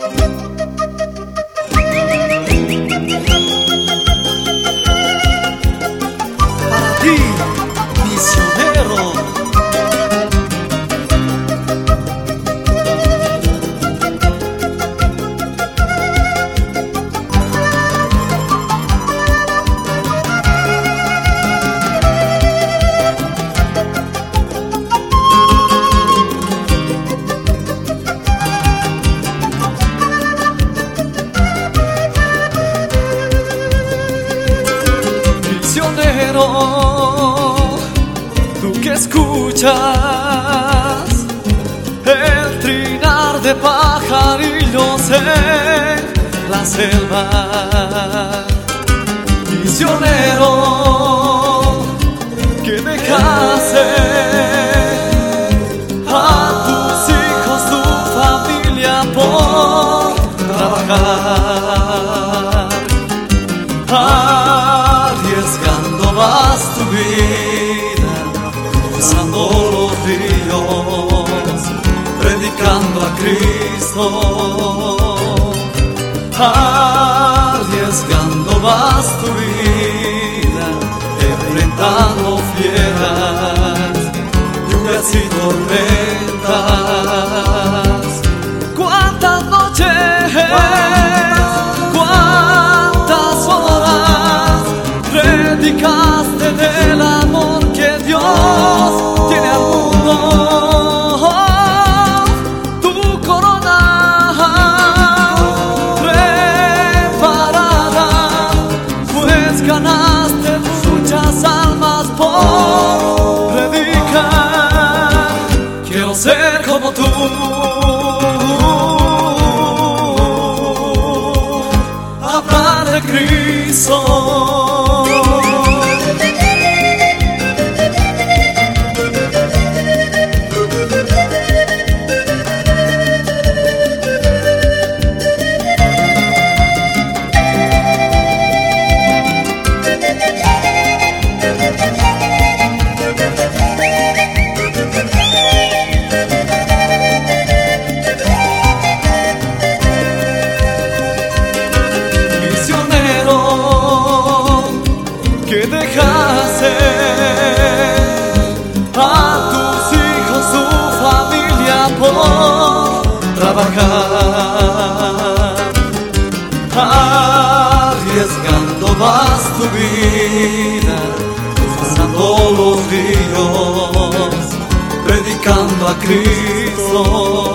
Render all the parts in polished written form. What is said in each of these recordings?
Para ti, misionero. Tú que escuchas el trinar de pajarillos en la selva, misionero que dejaste a tus hijos, tu familia por trabajar, arriesgando más tu vida, cruzando los ríos, predicando a Cristo, arriesgando más tu vida, enfrentando fieras, lluvias y tormentas. ¿Cuántas noches? ¿Cuántas horas predicaste del amor que Dios tiene al mundo? Tu corona preparada, pues ganaste muchas almas por predicar. Quiero ser como tú, hablar de Cristo. Que dejaste a tus hijos, tu familia por trabajar, arriesgando más tu vida, cruzando los ríos, predicando a Cristo,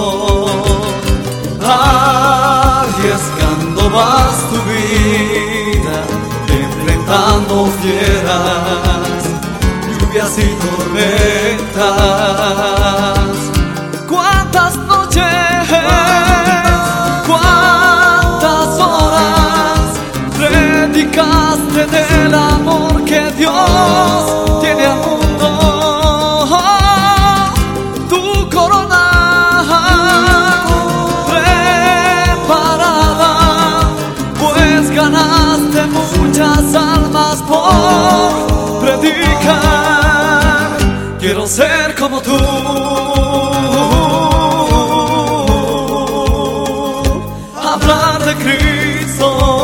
arriesgando más tu vida, enfrentando fieras, lluvias y tormentas. ¿Cuántas noches? ¿Cuántas horas predicaste del amor que Dios tiene al mundo? Tu corona preparada, pues ganaste muchas almas por predicar. Quiero ser como tú, hablar de Cristo.